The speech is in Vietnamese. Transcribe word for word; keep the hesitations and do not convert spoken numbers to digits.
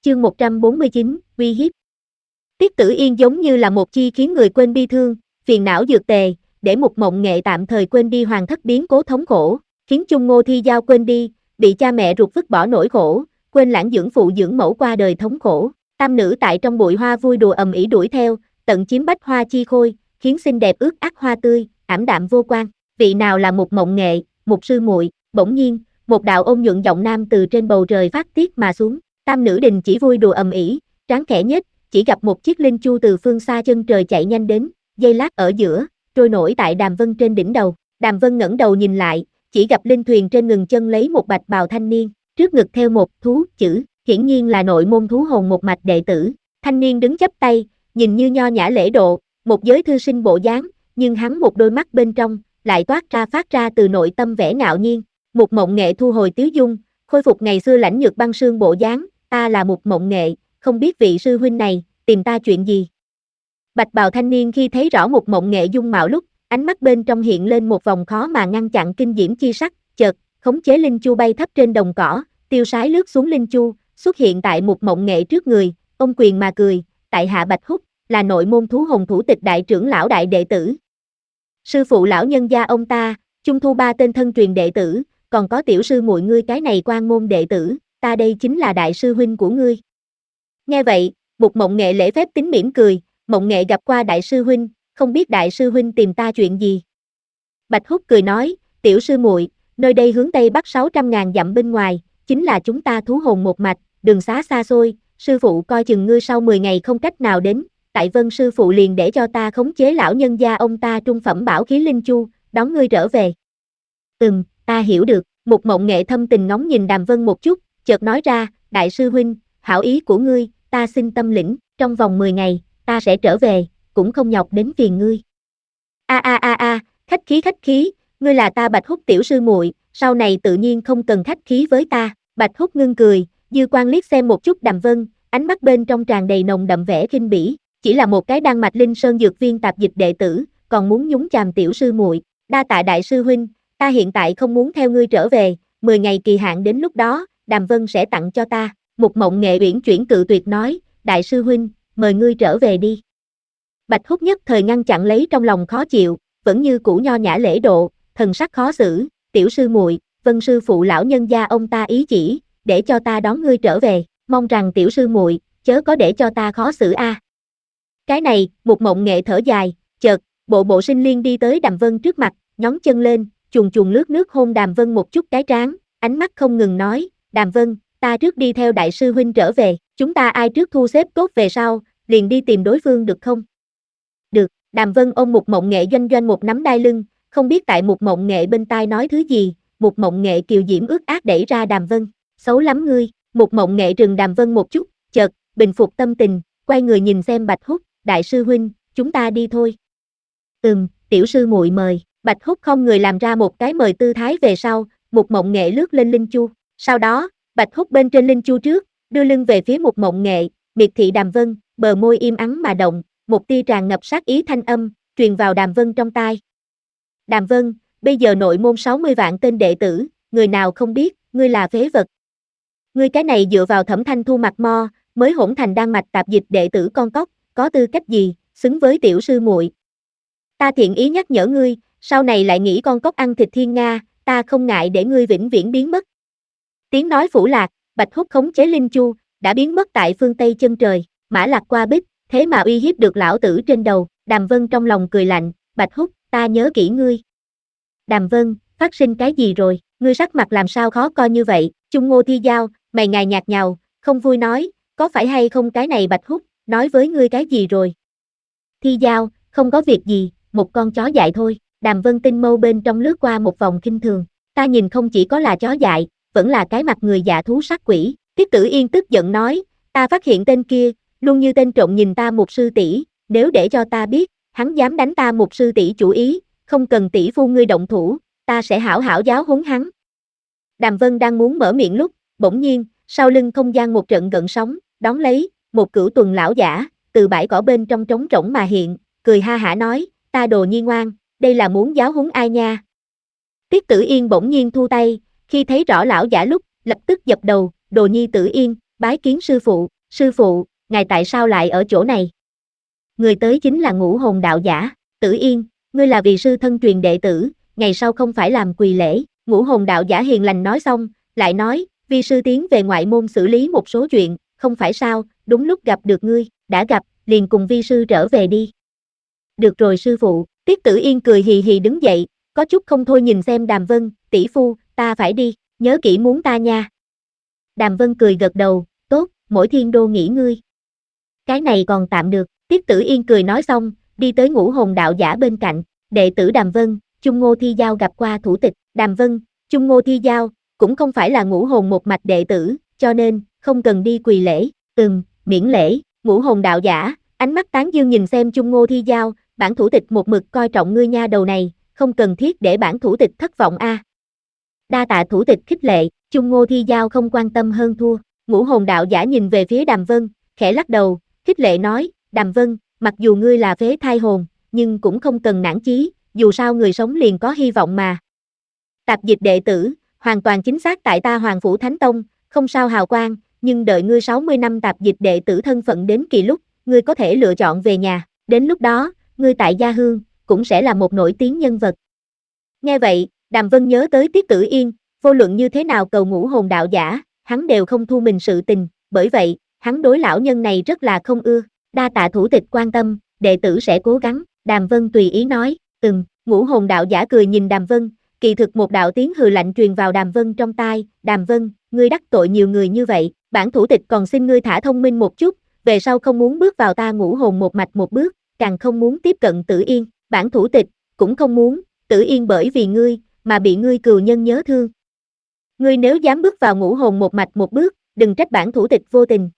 Chương một trăm bốn mươi chín, uy hiếp. Tiết Tử Yên giống như là một chi khiến người quên bi thương, phiền não dược tề, để Mục Mộng Nghệ tạm thời quên đi hoàng thất biến cố thống khổ, khiến Chung Ngô Thi Giao quên đi, bị cha mẹ ruột vứt bỏ nỗi khổ, quên lãng dưỡng phụ dưỡng mẫu qua đời thống khổ. Tam nữ tại trong bụi hoa vui đùa ầm ĩ đuổi theo, tận chiếm bách hoa chi khôi, khiến xinh đẹp ướt át hoa tươi, ảm đạm vô quan. Vị nào là Mục Mộng Nghệ, Mục sư muội? Bỗng nhiên, một đạo ôn nhuận giọng nam từ trên bầu trời phát tiết mà xuống. Tam nữ đình chỉ vui đùa ầm ĩ, trán khẽ nhếch, chỉ gặp một chiếc linh chu từ phương xa chân trời chạy nhanh đến, giây lát ở giữa, trôi nổi tại Đàm Vân trên đỉnh đầu. Đàm Vân ngẩng đầu nhìn lại, chỉ gặp linh thuyền trên ngừng chân lấy một bạch bào thanh niên, trước ngực theo một thú chữ, hiển nhiên là nội môn thú hồn một mạch đệ tử. Thanh niên đứng chắp tay, nhìn như nho nhã lễ độ, một giới thư sinh bộ dáng, nhưng hắn một đôi mắt bên trong lại toát ra phát ra từ nội tâm vẻ ngạo nhiên. Mục Mộng Nghệ thu hồi tiếu dung, khôi phục ngày xưa lãnh nhược băng sương bộ dáng, ta là Mục Mộng Nghệ, không biết vị sư huynh này tìm ta chuyện gì. Bạch bào thanh niên khi thấy rõ Mục Mộng Nghệ dung mạo lúc, ánh mắt bên trong hiện lên một vòng khó mà ngăn chặn kinh diễm chi sắc, chợt khống chế linh chu bay thấp trên đồng cỏ, tiêu sái lướt xuống linh chu, xuất hiện tại Mục Mộng Nghệ trước người, ôm quyền mà cười, tại hạ Bạch Húc, là nội môn thú hồn thủ tịch đại trưởng lão đại đệ tử. Sư phụ lão nhân gia ông ta, chung thu ba tên thân truyền đệ tử, còn có tiểu sư muội ngươi cái này quan môn đệ tử, ta đây chính là đại sư huynh của ngươi. Nghe vậy, Mục Mộng Nghệ lễ phép tính mỉm cười, Mộng Nghệ gặp qua đại sư huynh, không biết đại sư huynh tìm ta chuyện gì. Bạch Húc cười nói, tiểu sư muội, nơi đây hướng tây bắc sáu trăm ngàn dặm bên ngoài, chính là chúng ta thú hồn một mạch, đường xá xa xôi, sư phụ coi chừng ngươi sau mười ngày không cách nào đến, tại Vân sư phụ liền để cho ta khống chế lão nhân gia ông ta trung phẩm bảo khí linh chu, đón ngươi trở về. Ừm, ta hiểu được. Mục Mộng Nghệ thâm tình ngóng nhìn Đàm Vân một chút, chợt nói ra, đại sư huynh, hảo ý của ngươi, ta xin tâm lĩnh, trong vòng mười ngày, ta sẽ trở về, cũng không nhọc đến phiền ngươi. A a a a, khách khí khách khí, ngươi là ta Bạch Húc tiểu sư muội, sau này tự nhiên không cần khách khí với ta. Bạch Húc ngưng cười, dư quan liếc xem một chút Đàm Vân, ánh mắt bên trong tràn đầy nồng đậm vẻ khinh bỉ, chỉ là một cái đan mạch linh sơn dược viên tạp dịch đệ tử, còn muốn nhúng chàm tiểu sư muội, đa tạ đại sư huynh, ta hiện tại không muốn theo ngươi trở về, mười ngày kỳ hạn đến lúc đó, Đàm Vân sẽ tặng cho ta. Mục Mộng Nghệ uyển chuyển cự tuyệt nói, đại sư huynh, mời ngươi trở về đi. Bạch Húc nhất thời ngăn chặn lấy trong lòng khó chịu, vẫn như cũ nho nhã lễ độ, thần sắc khó xử, tiểu sư muội, Vân sư phụ lão nhân gia ông ta ý chỉ, để cho ta đón ngươi trở về, mong rằng tiểu sư muội chớ có để cho ta khó xử a. À. Cái này, Mục Mộng Nghệ thở dài, chợt, bộ bộ sinh liên đi tới Đàm Vân trước mặt, nhón chân lên, chuồn chuồn lướt nước hôn Đàm Vân một chút cái trán, ánh mắt không ngừng nói, Đàm Vân, ta trước đi theo đại sư huynh trở về, chúng ta ai trước thu xếp tốt về sau, liền đi tìm đối phương được không? Được, Đàm Vân ôm Mục Mộng Nghệ doanh doanh một nắm đai lưng, không biết tại Mục Mộng Nghệ bên tai nói thứ gì, Mục Mộng Nghệ kiều diễm ướt át đẩy ra Đàm Vân, xấu lắm ngươi. Mục Mộng Nghệ trừng Đàm Vân một chút, chợt, bình phục tâm tình, quay người nhìn xem Bạch Húc, đại sư huynh, chúng ta đi thôi. Ừm, tiểu sư muội mời. Bạch Húc không người làm ra một cái mời tư thái về sau, Mục Mộng Nghệ lướt lên linh chu, sau đó, Bạch Húc bên trên linh chu trước, đưa lưng về phía Mục Mộng Nghệ, miệt thị Đàm Vân, bờ môi im ắng mà động, một tia tràn ngập sát ý thanh âm, truyền vào Đàm Vân trong tai. Đàm Vân, bây giờ nội môn sáu mươi vạn tên đệ tử, người nào không biết, ngươi là phế vật. Ngươi cái này dựa vào Thẩm Thanh Thu mặt mo, mới hỗn thành đan mạch tạp dịch đệ tử con cóc, có tư cách gì, xứng với tiểu sư muội. Ta thiện ý nhắc nhở ngươi, sau này lại nghĩ con cóc ăn thịt thiên nga, ta không ngại để ngươi vĩnh viễn biến mất. Tiếng nói phủ lạc, Bạch Húc khống chế linh chu, đã biến mất tại phương Tây chân trời, mã lạc qua bích, thế mà uy hiếp được lão tử trên đầu. Đàm Vân trong lòng cười lạnh, Bạch Húc, ta nhớ kỹ ngươi. Đàm Vân, phát sinh cái gì rồi, ngươi sắc mặt làm sao khó coi như vậy? Chung Ngô Thi Giao, mày ngài nhạt nhào, không vui nói, có phải hay không cái này Bạch Húc, nói với ngươi cái gì rồi? Thi Giao, không có việc gì, một con chó dại thôi. Đàm Vân tinh mâu bên trong lướt qua một vòng khinh thường, ta nhìn không chỉ có là chó dại, vẫn là cái mặt người dạ thú sát quỷ. Tiết Tử Yên tức giận nói, ta phát hiện tên kia, luôn như tên trộm nhìn ta một sư tỷ, nếu để cho ta biết, hắn dám đánh ta một sư tỷ chủ ý, không cần tỷ phu ngươi động thủ, ta sẽ hảo hảo giáo huấn hắn. Đàm Vân đang muốn mở miệng lúc, bỗng nhiên, sau lưng không gian một trận gợn sóng, đón lấy, một cửu tuần lão giả, từ bãi cỏ bên trong trống rỗng mà hiện, cười ha hả nói, ta đồ nhi ngoan, đây là muốn giáo huấn ai nha. Tiết Tử Yên bỗng nhiên thu tay, khi thấy rõ lão giả lúc, lập tức dập đầu, đồ nhi Tử Yên, bái kiến sư phụ, sư phụ, ngài tại sao lại ở chỗ này? Người tới chính là Ngũ Hồn đạo giả, Tử Yên, ngươi là vì sư thân truyền đệ tử, ngày sau không phải làm quỳ lễ. Ngũ Hồn đạo giả hiền lành nói xong, lại nói, vi sư tiến về ngoại môn xử lý một số chuyện, không phải sao, đúng lúc gặp được ngươi, đã gặp, liền cùng vi sư trở về đi. Được rồi sư phụ, Tiết Tử Yên cười hì hì đứng dậy, có chút không thôi nhìn xem Đàm Vân, tỷ phu, ta phải đi, nhớ kỹ muốn ta nha. Đàm Vân cười gật đầu, tốt, mỗi thiên đô nghỉ ngươi. Cái này còn tạm được, Tiết Tử Yên cười nói xong, đi tới Ngũ Hồn đạo giả bên cạnh, đệ tử Đàm Vân, Chung Ngô Thi Giao gặp qua thủ tịch, Đàm Vân, Chung Ngô Thi Giao, cũng không phải là Ngũ Hồn một mạch đệ tử, cho nên, không cần đi quỳ lễ, ừm, miễn lễ, Ngũ Hồn đạo giả, ánh mắt tán dương nhìn xem Chung Ngô Thi Giao, bản thủ tịch một mực coi trọng ngươi nha đầu này, không cần thiết để bản thủ tịch thất vọng a. À. Đa tạ thủ tịch khích lệ, Chung Ngô Thi Giao không quan tâm hơn thua, Ngũ Hồn đạo giả nhìn về phía Đàm Vân, khẽ lắc đầu, khích lệ nói, Đàm Vân, mặc dù ngươi là phế thai hồn, nhưng cũng không cần nản chí, dù sao người sống liền có hy vọng mà. Tạp dịch đệ tử, hoàn toàn chính xác tại ta Hoàng Phủ Thánh Tông, không sao hào quang, nhưng đợi ngươi sáu mươi năm tạp dịch đệ tử thân phận đến kỳ lúc, ngươi có thể lựa chọn về nhà, đến lúc đó, ngươi tại gia hương, cũng sẽ là một nổi tiếng nhân vật. Nghe vậy, Đàm Vân nhớ tới Tiết Tử Yên, vô luận như thế nào cầu Ngũ Hồn đạo giả, hắn đều không thu mình sự tình, bởi vậy, hắn đối lão nhân này rất là không ưa, đa tạ thủ tịch quan tâm, đệ tử sẽ cố gắng, Đàm Vân tùy ý nói, ừm, Ngũ Hồn đạo giả cười nhìn Đàm Vân, kỳ thực một đạo tiếng hừ lạnh truyền vào Đàm Vân trong tai, Đàm Vân, ngươi đắc tội nhiều người như vậy, bản thủ tịch còn xin ngươi thả thông minh một chút, về sau không muốn bước vào ta Ngũ Hồn một mạch một bước, càng không muốn tiếp cận Tử Yên, bản thủ tịch, cũng không muốn, Tử Yên bởi vì ngươi, mà bị ngươi cừu nhân nhớ thương. Ngươi nếu dám bước vào Ngũ Hồn một mạch một bước, đừng trách bản thủ tịch vô tình,